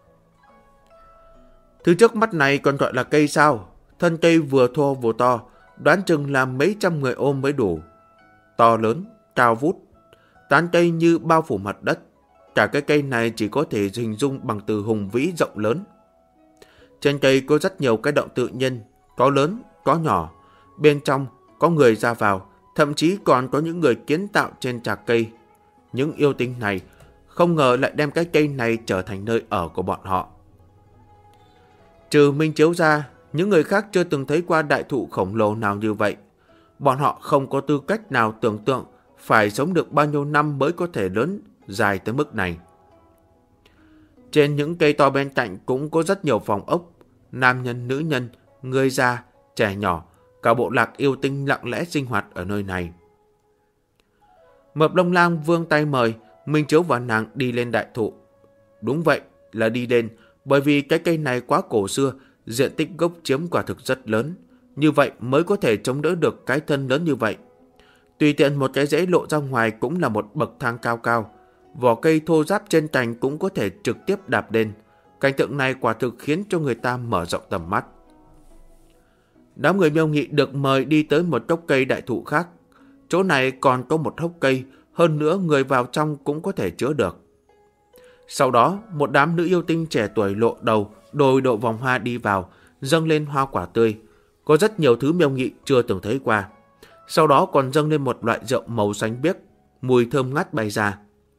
Thứ trước mắt này còn gọi là cây sao? Thân cây vừa thô vừa to, đoán chừng là mấy trăm người ôm mới đủ. To lớn, cao vút, tán cây như bao phủ mặt đất. Cả cái cây này chỉ có thể hình dung bằng từ hùng vĩ rộng lớn. Trên cây có rất nhiều cái động tự nhiên, có lớn, có nhỏ. Bên trong có người ra vào, thậm chí còn có những người kiến tạo trên trạc cây. Những yêu tinh này không ngờ lại đem cái cây này trở thành nơi ở của bọn họ. Trừ Minh Chiếu ra, những người khác chưa từng thấy qua đại thụ khổng lồ nào như vậy. Bọn họ không có tư cách nào tưởng tượng phải sống được bao nhiêu năm mới có thể lớn, dài tới mức này. Trên những cây to bên cạnh cũng có rất nhiều phòng ốc, nam nhân, nữ nhân, người già, trẻ nhỏ, cả bộ lạc yêu tinh lặng lẽ sinh hoạt ở nơi này. Mộc Lâm Lang vươn tay mời Minh Chiếu và nàng đi lên đại thụ. Đúng vậy là đi lên, bởi vì cái cây này quá cổ xưa, diện tích gốc chiếm quả thực rất lớn, như vậy mới có thể chống đỡ được cái thân lớn như vậy. Tùy tiện một cái rễ lộ ra ngoài cũng là một bậc thang cao cao, vỏ cây thô ráp trên cành cũng có thể trực tiếp đạp lên. Cảnh tượng này quả thực khiến cho người ta mở rộng tầm mắt. Đám người Miêu Nghị được mời đi tới một gốc cây đại thụ khác. Chỗ này còn có một hốc cây, hơn nữa người vào trong cũng có thể chứa được. Sau đó, một đám nữ yêu tinh trẻ tuổi lộ đầu, đồi độ vòng hoa đi vào, dâng lên hoa quả tươi. Có rất nhiều thứ Miêu Nghị chưa từng thấy qua. Sau đó còn dâng lên một loại rượu màu xanh biếc, mùi thơm ngát bay ra.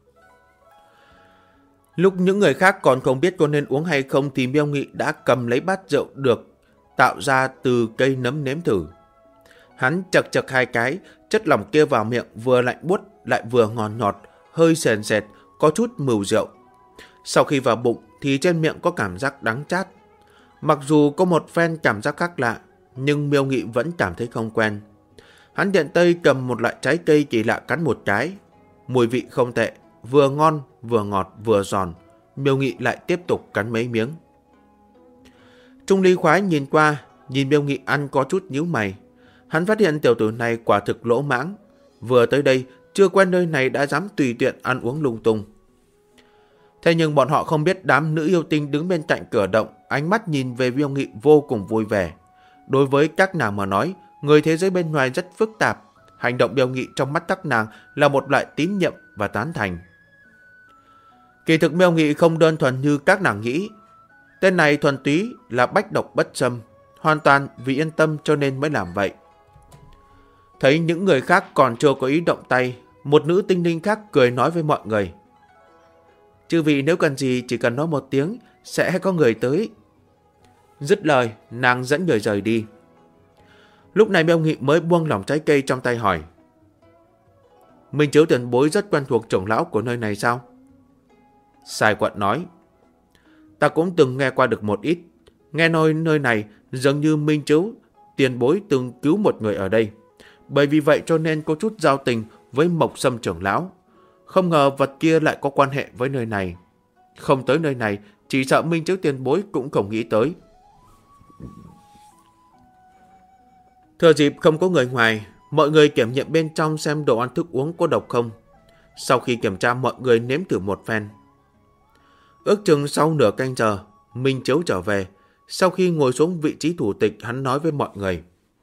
Lúc những người khác còn không biết có nên uống hay không thì Miêu Nghị đã cầm lấy bát rượu được tạo ra từ cây nấm nếm thử. Hắn chật chật hai cái, chất lỏng kia vào miệng vừa lạnh buốt lại vừa ngon ngọt, hơi sền sệt, có chút mùi rượu. Sau khi vào bụng thì trên miệng có cảm giác đắng chát. Mặc dù có một phen cảm giác khác lạ, nhưng Miêu Nghị vẫn cảm thấy không quen. Hắn tiện tay cầm một loại trái cây kỳ lạ cắn một cái. Mùi vị không tệ, vừa ngon, vừa ngọt, vừa giòn. Miêu Nghị lại tiếp tục cắn mấy miếng. Trung Ly Khoái nhìn qua, nhìn Miêu Nghị ăn có chút nhíu mày. Hắn phát hiện tiểu tử này quả thực lỗ mãng. Vừa tới đây, chưa quen nơi này đã dám tùy tiện ăn uống lung tung. Thế nhưng bọn họ không biết đám nữ yêu tinh đứng bên cạnh cửa động, ánh mắt nhìn về Miêu Nghị vô cùng vui vẻ. Đối với các nàng mà nói, người thế giới bên ngoài rất phức tạp. Hành động Miêu Nghị trong mắt các nàng là một loại tín nhiệm và tán thành. Kỳ thực Miêu Nghị không đơn thuần như các nàng nghĩ. Tên này thuần túy là bách độc bất xâm, hoàn toàn vì yên tâm cho nên mới làm vậy. Thấy những người khác còn chưa có ý động tay, một nữ tinh linh khác cười nói với mọi người. Chư vị nếu cần gì chỉ cần nói một tiếng, sẽ có người tới. Dứt lời, nàng dẫn người rời đi. Lúc này Miêu Nghị mới buông lỏng trái cây trong tay hỏi. Minh Chiếu tiền bối rất quen thuộc trưởng lão của nơi này sao? Sai Quận nói. Ta cũng từng nghe qua được một ít. Nghe nói nơi này dường như Minh Chiếu tiền bối từng cứu một người ở đây. Bởi vì vậy cho nên có chút giao tình với Mộc Sâm trưởng lão. Không ngờ vật kia lại có quan hệ với nơi này. Không tới nơi này, chỉ sợ Minh Chiếu tiền bối cũng không nghĩ tới. Thừa dịp không có người ngoài, mọi người kiểm nghiệm bên trong xem đồ ăn thức uống có độc không. Sau khi kiểm tra, mọi người nếm thử một phen. Ước chừng sau nửa canh giờ, Minh Chiếu trở về. Sau khi ngồi xuống vị trí thủ tịch, hắn nói với mọi người.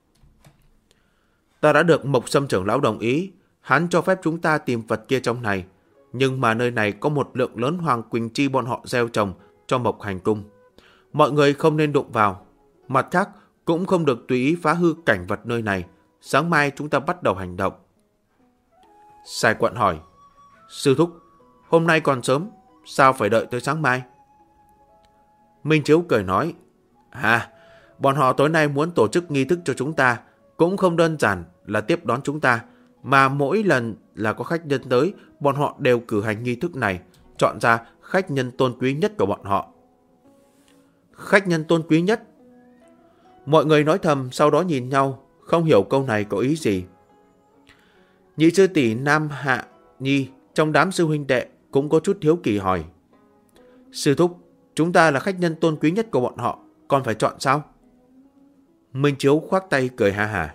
Ta đã được Mộc Sâm trưởng lão đồng ý. Hắn cho phép chúng ta tìm vật kia trong này. Nhưng mà nơi này có một lượng lớn hoàng quỳnh chi bọn họ gieo trồng cho Mộc Hành Cung. Mọi người không nên đụng vào. Mặt khác, cũng không được tùy ý phá hư cảnh vật nơi này. Sáng mai chúng ta bắt đầu hành động. Sai Quận hỏi, sư thúc, hôm nay còn sớm, sao phải đợi tới sáng mai? Minh Chiếu cười nói, bọn họ tối nay muốn tổ chức nghi thức cho chúng ta, cũng không đơn giản là tiếp đón chúng ta, mà mỗi lần là có khách nhân tới, bọn họ đều cử hành nghi thức này, chọn ra khách nhân tôn quý nhất của bọn họ. Khách nhân tôn quý nhất? Mọi người nói thầm, sau đó nhìn nhau, không hiểu câu này có ý gì. Nhị sư tỷ Nam Hạ Nhi trong đám sư huynh đệ cũng có chút hiếu kỳ hỏi, sư thúc, chúng ta là khách nhân tôn quý nhất của bọn họ, còn phải chọn sao? Minh Chiếu khoác tay cười ha hả.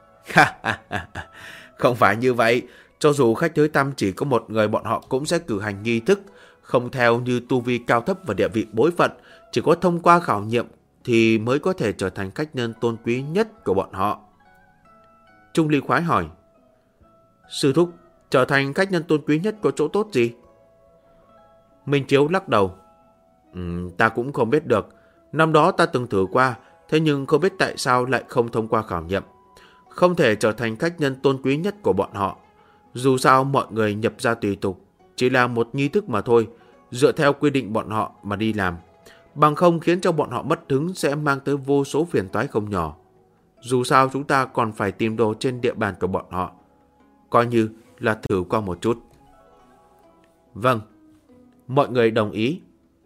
Không phải như vậy, cho dù khách tới thăm chỉ có một người, bọn họ cũng sẽ cử hành nghi thức, không theo như tu vi cao thấp và địa vị bối phận, chỉ có thông qua khảo nghiệm thì mới có thể trở thành khách nhân tôn quý nhất của bọn họ. Trung Ly khoái hỏi, sư thúc, trở thành khách nhân tôn quý nhất có chỗ tốt gì? Minh Chiếu lắc đầu, ta cũng không biết được. Năm đó ta từng thử qua, thế nhưng không biết tại sao lại không thông qua khảo nghiệm. Không thể trở thành khách nhân tôn quý nhất của bọn họ. Dù sao mọi người nhập ra tùy tục, chỉ là một nghi thức mà thôi, dựa theo quy định bọn họ mà đi làm. Bằng không khiến cho bọn họ mất hứng sẽ mang tới vô số phiền toái không nhỏ. Dù sao chúng ta còn phải tìm đồ trên địa bàn của bọn họ. Coi như là thử qua một chút. Vâng, mọi người đồng ý.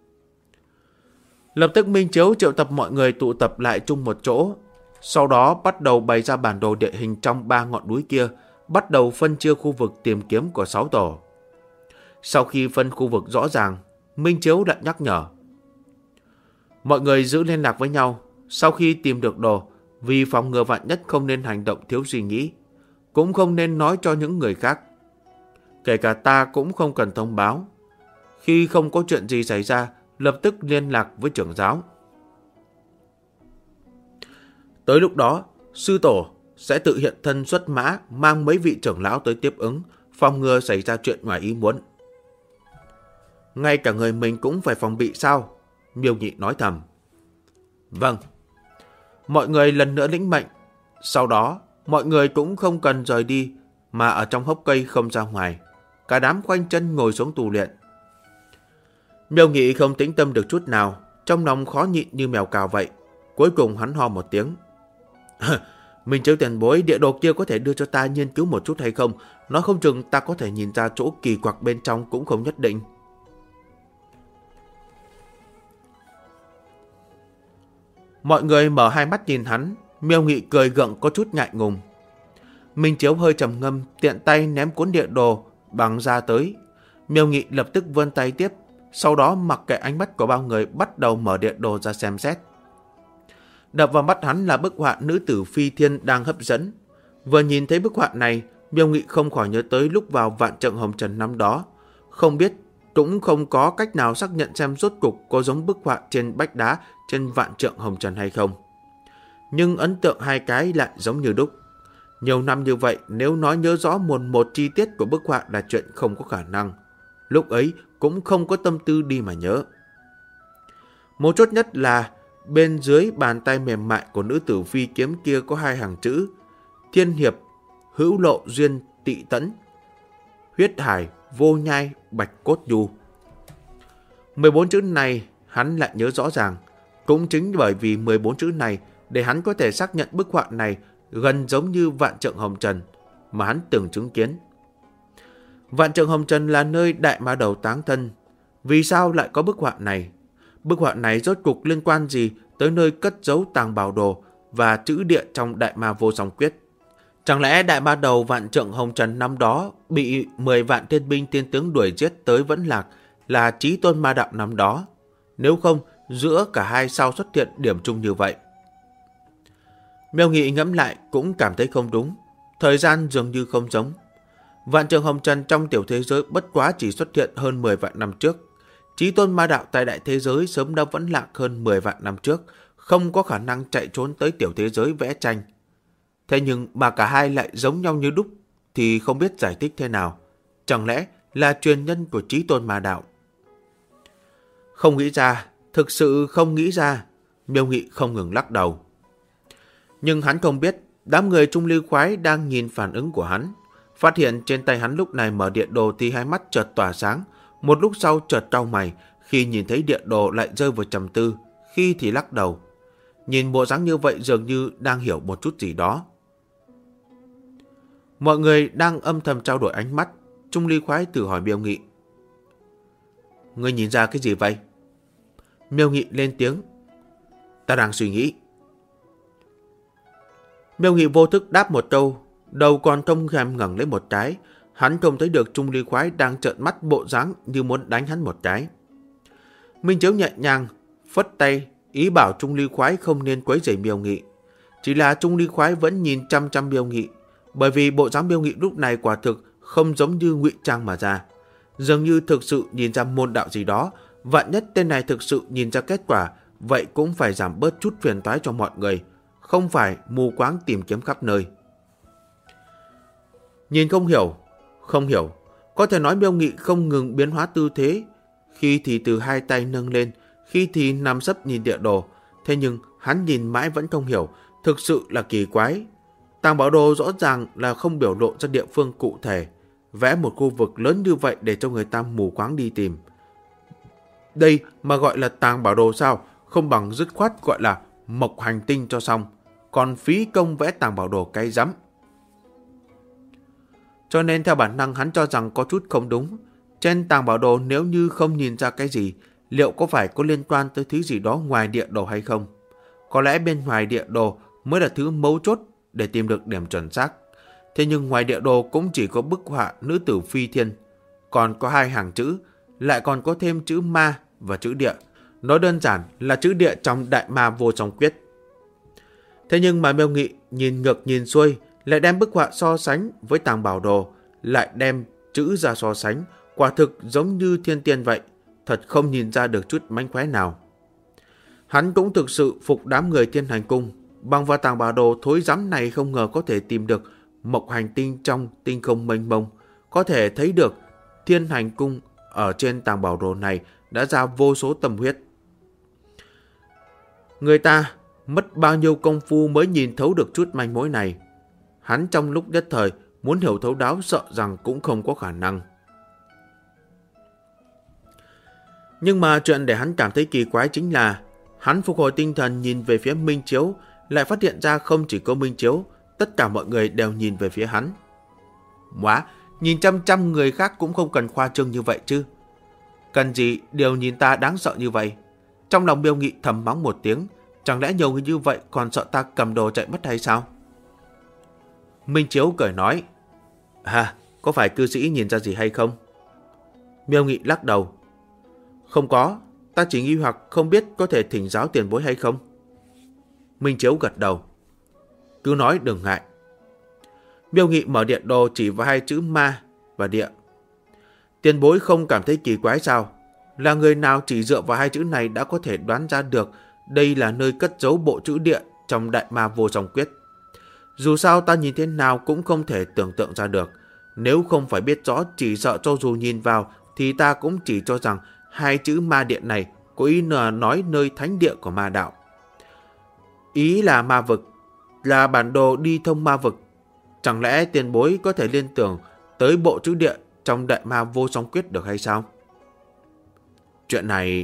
Lập tức Minh Chiếu triệu tập mọi người tụ tập lại chung một chỗ. Sau đó bắt đầu bày ra bản đồ địa hình trong 3 ngọn núi kia, bắt đầu phân chia khu vực tìm kiếm của 6 tổ. Sau khi phân khu vực rõ ràng, Minh Chiếu lại nhắc nhở, mọi người giữ liên lạc với nhau. Sau khi tìm được đồ, vì phòng ngừa vạn nhất không nên hành động thiếu suy nghĩ, cũng không nên nói cho những người khác. Kể cả ta cũng không cần thông báo. Khi không có chuyện gì xảy ra, lập tức liên lạc với trưởng giáo. Tới lúc đó, sư tổ sẽ tự hiện thân xuất mã, mang mấy vị trưởng lão tới tiếp ứng, phòng ngừa xảy ra chuyện ngoài ý muốn. Ngay cả người mình cũng phải phòng bị sao? Miêu Nhị nói thầm. Vâng. Mọi người lần nữa lĩnh mệnh. Sau đó, mọi người cũng không cần rời đi, mà ở trong hốc cây không ra ngoài. Cả đám khoanh chân ngồi xuống tu luyện. Miêu Nghị không tĩnh tâm được chút nào, trong lòng khó nhịn như mèo cào vậy. Cuối cùng hắn ho một tiếng. Minh Chiếu tiền bối, địa đồ kia có thể đưa cho ta nghiên cứu một chút hay không? Nó không chừng ta có thể nhìn ra chỗ kỳ quặc bên trong cũng không nhất định. Mọi người mở hai mắt nhìn hắn. Miêu Nghị cười gượng có chút ngại ngùng. Minh Chiếu hơi trầm ngâm, tiện tay ném cuốn địa đồ bằng ra tới. Miêu Nghị lập tức vươn tay tiếp, sau đó mặc kệ ánh mắt của bao người bắt đầu mở địa đồ ra xem xét. Đập vào mắt hắn là bức họa nữ tử phi thiên đang hấp dẫn. Vừa nhìn thấy bức họa này, Miêu Nghị không khỏi nhớ tới lúc vào Vạn Trượng Hồng Trần năm đó. Không biết, cũng không có cách nào xác nhận xem rốt cục có giống bức họa trên vách đá trên Vạn Trượng Hồng Trần hay không. Nhưng ấn tượng hai cái lại giống như đúc. Nhiều năm như vậy, nếu nói nhớ rõ một chi tiết của bức họa là chuyện không có khả năng. Lúc ấy cũng không có tâm tư đi mà nhớ. Mấu chốt nhất là bên dưới bàn tay mềm mại của nữ tử phi kiếm kia có hai hàng chữ: Thiên hiệp, hữu lộ duyên tị tẫn, huyết hải, vô nhai, bạch cốt nhu. 14 chữ này hắn lại nhớ rõ ràng. Cũng chính bởi vì 14 chữ này để hắn có thể xác nhận bức họa này gần giống như Vạn Trượng Hồng Trần mà hắn từng chứng kiến. Vạn Trượng Hồng Trần là nơi Đại Ma Đầu táng thân. Vì sao lại có bức họa này? Bức họa này rốt cuộc liên quan gì tới nơi cất giấu tàng bảo đồ và chữ địa trong Đại Ma Vô Song Quyết? Chẳng lẽ Đại Ma Đầu Vạn Trượng Hồng Trần năm đó bị 10 vạn thiên binh thiên tướng đuổi giết tới vẫn lạc là Chí Tôn Ma Đạo năm đó? Nếu không, giữa cả hai sao xuất hiện điểm chung như vậy? Miêu Nghị ngẫm lại cũng cảm thấy không đúng. Thời gian dường như không giống. Vạn Trượng Hồng Trần trong tiểu thế giới bất quá chỉ xuất hiện hơn 10 vạn năm trước. Chí Tôn Ma Đạo tại đại thế giới sớm đã vẫn lạc hơn 10 vạn năm trước, không có khả năng chạy trốn tới tiểu thế giới vẽ tranh. Thế nhưng mà cả hai lại giống nhau như đúc thì không biết giải thích thế nào. Chẳng lẽ là truyền nhân của Chí Tôn Ma Đạo? Không nghĩ ra, thực sự không nghĩ ra. Miêu Nghị không ngừng lắc đầu. Nhưng hắn không biết, đám người Trung Ly Khoái đang nhìn phản ứng của hắn. Phát hiện trên tay hắn lúc này mở điện đồ thì hai mắt chợt tỏa sáng. Một lúc sau chợt cau mày, khi nhìn thấy điện đồ lại rơi vào trầm tư, khi thì lắc đầu. Nhìn bộ dáng như vậy dường như đang hiểu một chút gì đó. Mọi người đang âm thầm trao đổi ánh mắt. Trung Ly Khoái tự hỏi Miêu Nghị. Ngươi nhìn ra cái gì vậy? Miêu Nghị lên tiếng. Ta đang suy nghĩ. Miêu Nghị vô thức đáp một câu, đầu còn không thèm ngẩng lên một cái. Hắn không thấy được Trung Ly Khoái đang trợn mắt bộ dáng như muốn đánh hắn một cái. Minh Chiếu nhẹ nhàng phất tay, ý bảo Trung Ly Khoái không nên quấy rầy Miêu Nghị. Chỉ là Trung Ly Khoái vẫn nhìn chăm chăm Miêu Nghị, bởi vì bộ dáng Miêu Nghị lúc này quả thực không giống như ngụy trang mà ra. Dường như thực sự nhìn ra môn đạo gì đó, vạn nhất tên này thực sự nhìn ra kết quả, vậy cũng phải giảm bớt chút phiền toái cho mọi người, không phải mù quáng tìm kiếm khắp nơi. Nhìn không hiểu, có thể nói Miêu Nghị không ngừng biến hóa tư thế, khi thì từ hai tay nâng lên, khi thì nằm sấp nhìn địa đồ, thế nhưng hắn nhìn mãi vẫn không hiểu, thực sự là kỳ quái. Tàng bảo đồ rõ ràng là không biểu lộ ra địa phương cụ thể, vẽ một khu vực lớn như vậy để cho người ta mù quáng đi tìm. Đây mà gọi là tàng bảo đồ sao? Không bằng dứt khoát gọi là mộc hành tinh cho xong, còn phí công vẽ tàng bảo đồ cái rắm. Cho nên theo bản năng hắn cho rằng có chút không đúng. Trên tàng bảo đồ nếu như không nhìn ra cái gì, liệu có phải có liên quan tới thứ gì đó ngoài địa đồ hay không? Có lẽ bên ngoài địa đồ mới là thứ mấu chốt để tìm được điểm chuẩn xác. Thế nhưng ngoài địa đồ cũng chỉ có bức họa nữ tử phi thiên, còn có hai hàng chữ, lại còn có thêm chữ ma và chữ địa. Nói đơn giản là chữ địa trong Đại Ma Vô Song Quyết. Thế nhưng mà Miêu Nghị nhìn ngược nhìn xuôi, lại đem bức họa so sánh với tàng bảo đồ, lại đem chữ ra so sánh, quả thực giống như thiên tiên vậy, thật không nhìn ra được chút mánh khóe nào. Hắn cũng thực sự phục đám người Thiên Hành Cung, bằng vào tàng bảo đồ thối rắm này không ngờ có thể tìm được mộc hành tinh trong tinh không mênh mông, có thể thấy được Thiên Hành Cung ở trên tàng bảo đồ này đã ra vô số tâm huyết. Người ta mất bao nhiêu công phu mới nhìn thấu được chút manh mối này. Hắn trong lúc nhất thời muốn hiểu thấu đáo sợ rằng cũng không có khả năng. Nhưng mà chuyện để hắn cảm thấy kỳ quái chính là hắn phục hồi tinh thần nhìn về phía Minh Chiếu, lại phát hiện ra không chỉ có Minh Chiếu, tất cả mọi người đều nhìn về phía hắn. Móa, nhìn chăm chăm người khác cũng không cần khoa trương như vậy chứ. Cần gì đều nhìn ta đáng sợ như vậy? Trong lòng Miêu Nghị thầm mắng một tiếng, chẳng lẽ nhiều người như vậy còn sợ ta cầm đồ chạy mất hay sao? Minh Chiếu cười nói, có phải cư sĩ nhìn ra gì hay không? Miêu Nghị lắc đầu, không có, ta chỉ nghi hoặc không biết có thể thỉnh giáo tiền bối hay không. Minh Chiếu gật đầu, cứ nói đừng ngại. Miêu Nghị mở điện đồ chỉ vào hai chữ ma và địa. Tiền bối không cảm thấy kỳ quái sao? Là người nào chỉ dựa vào hai chữ này đã có thể đoán ra được đây là nơi cất giấu bộ chữ địa trong Đại Ma Vô Song Quyết. Dù sao ta nhìn thế nào cũng không thể tưởng tượng ra được. Nếu không phải biết rõ, chỉ sợ cho dù nhìn vào thì ta cũng chỉ cho rằng hai chữ ma điện này có ý là nói nơi thánh địa của ma đạo. Ý là ma vực, là bản đồ đi thông ma vực. Chẳng lẽ tiền bối có thể liên tưởng tới bộ chữ địa trong Đại Ma Vô Song Quyết được hay sao? Chuyện này...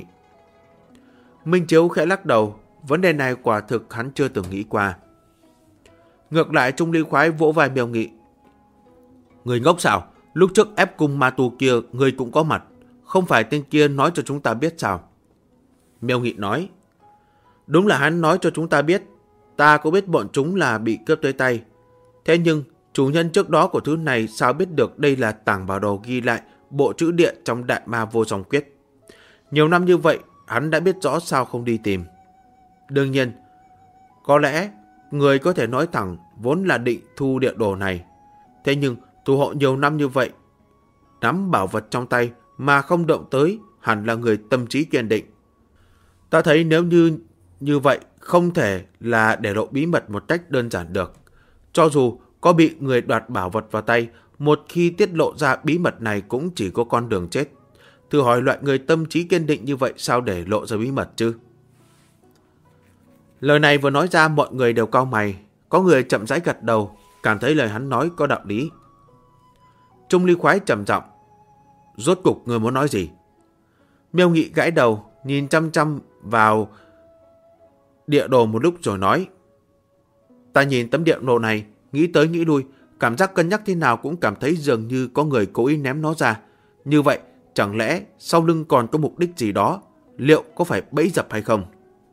Minh Chiếu khẽ lắc đầu, vấn đề này quả thực hắn chưa từng nghĩ qua. Ngược lại Trung Ly Khoái vỗ vai Miêu Nghị. Người ngốc sao? Lúc trước ép cung ma tu kia người cũng có mặt, không phải tên kia nói cho chúng ta biết sao? Miêu Nghị nói, đúng là hắn nói cho chúng ta biết, ta có biết bọn chúng là bị cướp tới tay. Thế nhưng chủ nhân trước đó của thứ này sao biết được đây là tàng bảo đồ ghi lại bộ chữ địa trong Đại Ma Vô Song Quyết? Nhiều năm như vậy hắn đã biết rõ sao không đi tìm. Đương nhiên, có lẽ người có thể nói thẳng vốn là định thu địa đồ này. Thế nhưng thủ hộ nhiều năm như vậy, nắm bảo vật trong tay mà không động tới hẳn là người tâm trí kiên định. Ta thấy nếu như vậy không thể là để lộ bí mật một cách đơn giản được. Cho dù có bị người đoạt bảo vật vào tay, một khi tiết lộ ra bí mật này cũng chỉ có con đường chết. Thử hỏi loại người tâm trí kiên định như vậy sao để lộ ra bí mật chứ? Lời này vừa nói ra mọi người đều cau mày. Có người chậm rãi gật đầu, cảm thấy lời hắn nói có đạo lý. Trung Ly Khoái trầm giọng: rốt cục người muốn nói gì? Miêu Nghị gãi đầu, nhìn chăm chăm vào địa đồ một lúc rồi nói: ta nhìn tấm địa đồ này, nghĩ tới nghĩ lui, cảm giác cân nhắc thế nào cũng cảm thấy dường như có người cố ý ném nó ra. Như vậy, chẳng lẽ sau lưng còn có mục đích gì đó? Liệu có phải bẫy dập hay không?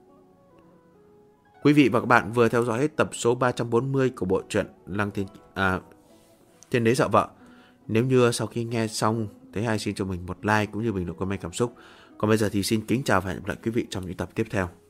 Quý vị và các bạn vừa theo dõi hết tập số 340 của bộ truyện Thiên Đế Dạo Vợ. Nếu như sau khi nghe xong thấy hay, xin cho mình một like cũng như bình luận comment cảm xúc. Còn bây giờ thì xin kính chào và hẹn gặp lại quý vị trong những tập tiếp theo.